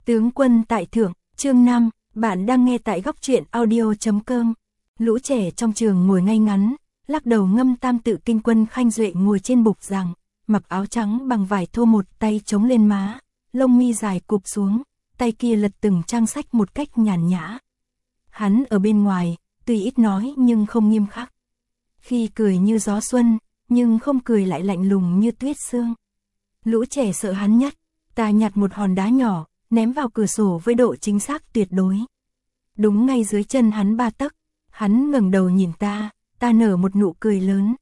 Tướng quân tại thượng, chương 5, bạn đang nghe tại góc truyện audio.com. Lũ trẻ trong trường ngồi ngay ngắn, lắc đầu ngâm tam tự kinh. Quân Khanh Duệ ngồi trên bục giảng, mặc áo trắng bằng vải thô, một tay chống lên má, lông mi dài cụp xuống, tay kia lật từng trang sách một cách nhàn nhã. Hắn ở bên ngoài, tuy ít nói nhưng không nghiêm khắc. Khi cười như gió xuân, nhưng không cười lại lạnh lùng như tuyết sương. Lũ trẻ sợ hắn nhất, ta nhặt một hòn đá nhỏ, ném vào cửa sổ với độ chính xác tuyệt đối. Đúng ngay dưới chân hắn 3 tấc, hắn ngẩng đầu nhìn ta nở một nụ cười lớn.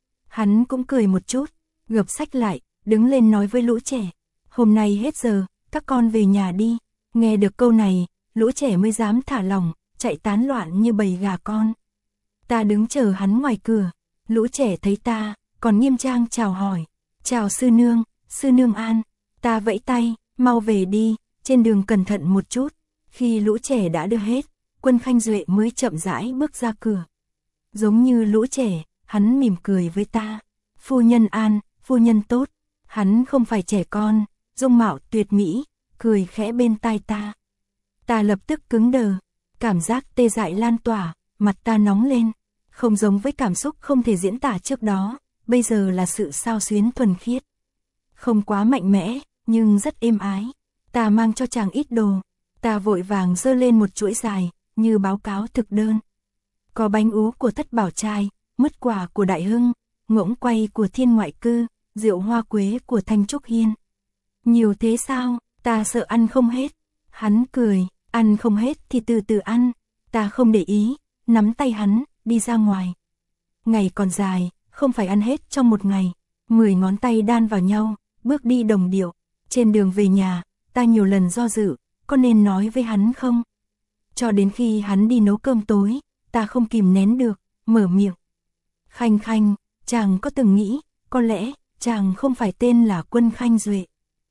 Hắn cũng cười một chút, gập sách lại, đứng lên nói với lũ trẻ, hôm nay hết giờ, các con về nhà đi. Nghe được câu này, lũ trẻ mới dám thả lỏng, chạy tán loạn như bầy gà con. Ta đứng chờ hắn ngoài cửa, lũ trẻ thấy ta, còn nghiêm trang chào hỏi, chào sư nương an. Ta vẫy tay, mau về đi, trên đường cẩn thận một chút. Khi lũ trẻ đã đưa hết, Quân Khanh Duệ mới chậm rãi bước ra cửa. Giống như lũ trẻ, hắn mỉm cười với ta, phu nhân an, phu nhân tốt. Hắn không phải trẻ con, dung mạo tuyệt mỹ, cười khẽ bên tai ta. Ta lập tức cứng đờ, cảm giác tê dại lan tỏa, mặt ta nóng lên, không giống với cảm xúc không thể diễn tả trước đó, bây giờ là sự xao xuyến thuần khiết. Không quá mạnh mẽ, nhưng rất êm ái. Ta mang cho chàng ít đồ, ta vội vàng giơ lên một chuỗi dài, như báo cáo thực đơn. Có bánh ú của Thất Bảo Trai, mứt quả của Đại Hưng, ngỗng quay của Thiên Ngoại Cư, rượu hoa quế của Thanh Trúc Hiên. Nhiều thế sao, ta sợ ăn không hết. Hắn cười, ăn không hết thì từ từ ăn. Ta không để ý, nắm tay hắn, đi ra ngoài. Ngày còn dài, không phải ăn hết trong một ngày. 10 ngón tay đan vào nhau, bước đi đồng điệu. Trên đường về nhà, ta nhiều lần do dự, có nên nói với hắn không? Cho đến khi hắn đi nấu cơm tối, ta không kìm nén được, mở miệng. Khanh Khanh, chàng có từng nghĩ, có lẽ, chàng không phải tên là Quân Khanh Duệ.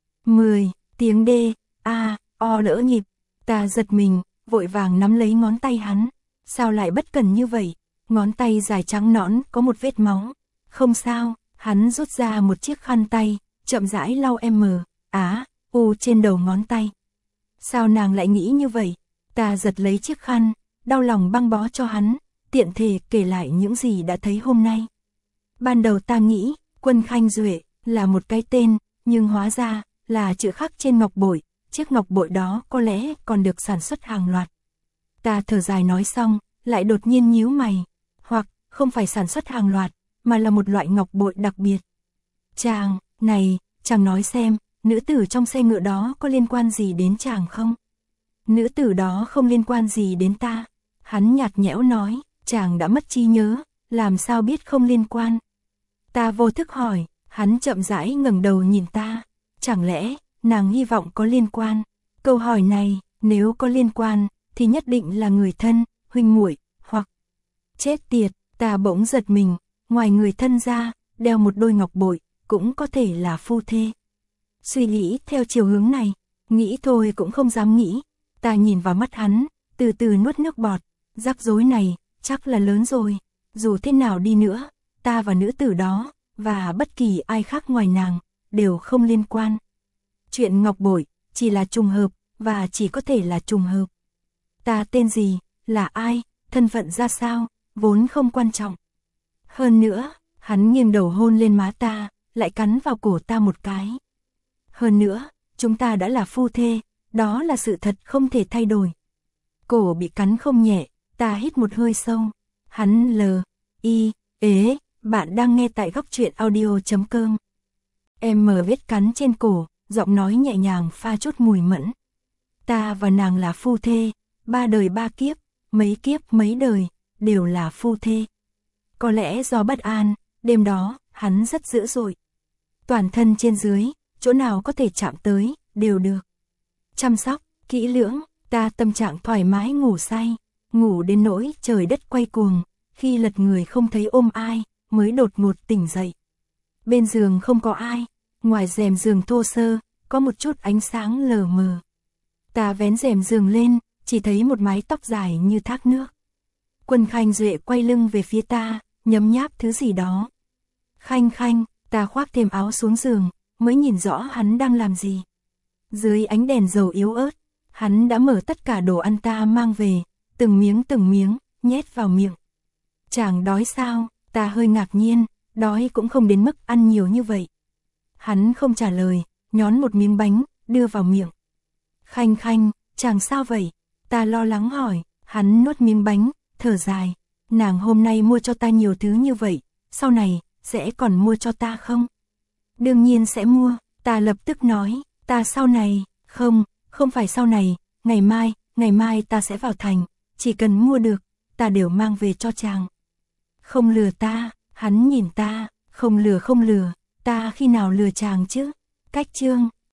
10 tiếng D, A, O lỡ nhịp. Ta giật mình, vội vàng nắm lấy ngón tay hắn. Sao lại bất cẩn như vậy? Ngón tay dài trắng nõn có một vết máu. Không sao, hắn rút ra một chiếc khăn tay, chậm rãi lau M, Á, U trên đầu ngón tay. Sao nàng lại nghĩ như vậy? Ta giật lấy chiếc khăn, đau lòng băng bó cho hắn, tiện thể kể lại những gì đã thấy hôm nay. Ban đầu ta nghĩ, Quân Khanh Duệ là một cái tên, nhưng hóa ra là chữ khắc trên ngọc bội, chiếc ngọc bội đó có lẽ còn được sản xuất hàng loạt. Ta thở dài nói xong, lại đột nhiên nhíu mày, hoặc không phải sản xuất hàng loạt, mà là một loại ngọc bội đặc biệt. Chàng, này, chàng nói xem, nữ tử trong xe ngựa đó có liên quan gì đến chàng không? Nữ tử đó không liên quan gì đến ta. Hắn nhạt nhẽo nói, chàng đã mất trí nhớ, làm sao biết không liên quan? Ta vô thức hỏi, hắn chậm rãi ngẩng đầu nhìn ta. Chẳng lẽ, nàng hy vọng có liên quan? Câu hỏi này, nếu có liên quan, thì nhất định là người thân, huynh muội, hoặc... Chết tiệt, ta bỗng giật mình, ngoài người thân ra, đeo một đôi ngọc bội, cũng có thể là phu thê. Suy nghĩ theo chiều hướng này, nghĩ thôi cũng không dám nghĩ. Ta nhìn vào mắt hắn, từ từ nuốt nước bọt, rắc rối này, chắc là lớn rồi. Dù thế nào đi nữa, ta và nữ tử đó, và bất kỳ ai khác ngoài nàng, đều không liên quan. Chuyện ngọc bội, chỉ là trùng hợp, và chỉ có thể là trùng hợp. Ta tên gì, là ai, thân phận ra sao, vốn không quan trọng. Hơn nữa, hắn nghiêng đầu hôn lên má ta, lại cắn vào cổ ta một cái. Hơn nữa, chúng ta đã là phu thê, đó là sự thật không thể thay đổi. Cổ bị cắn không nhẹ, ta hít một hơi sâu. Hắn ế, bạn đang nghe tại góc truyện audio.com. Em mở vết cắn trên cổ, giọng nói nhẹ nhàng pha chút mùi mẫn. Ta và nàng là phu thê, 3 đời 3 kiếp, mấy đời, đều là phu thê. Có lẽ do bất an, đêm đó, hắn rất dữ dội. Toàn thân trên dưới, chỗ nào có thể chạm tới, đều được chăm sóc, kỹ lưỡng. Ta tâm trạng thoải mái ngủ say, ngủ đến nỗi trời đất quay cuồng, khi lật người không thấy ôm ai, mới đột ngột tỉnh dậy. Bên giường không có ai, ngoài rèm giường thô sơ, có một chút ánh sáng lờ mờ. Ta vén rèm giường lên, chỉ thấy một mái tóc dài như thác nước. Quân Khanh Duệ quay lưng về phía ta, nhấm nháp thứ gì đó. Khanh Khanh, ta khoác thêm áo xuống giường, mới nhìn rõ hắn đang làm gì. Dưới ánh đèn dầu yếu ớt, Hắn đã mở tất cả đồ ăn ta mang về, từng miếng, nhét vào miệng. Chàng đói sao? Ta hơi ngạc nhiên, đói cũng không đến mức ăn nhiều như vậy. Hắn không trả lời, nhón một miếng bánh, đưa vào miệng. Khanh Khanh, chàng sao vậy? Ta lo lắng hỏi, hắn nuốt miếng bánh, thở dài. Nàng hôm nay mua cho ta nhiều thứ như vậy, sau này, sẽ còn mua cho ta không? Đương nhiên sẽ mua, ta lập tức nói, ta sau này, không phải sau này, ngày mai ta sẽ vào thành, chỉ cần mua được, ta đều mang về cho chàng. Không lừa ta, hắn nhìn ta, không lừa, ta khi nào lừa chàng chứ? Cách chương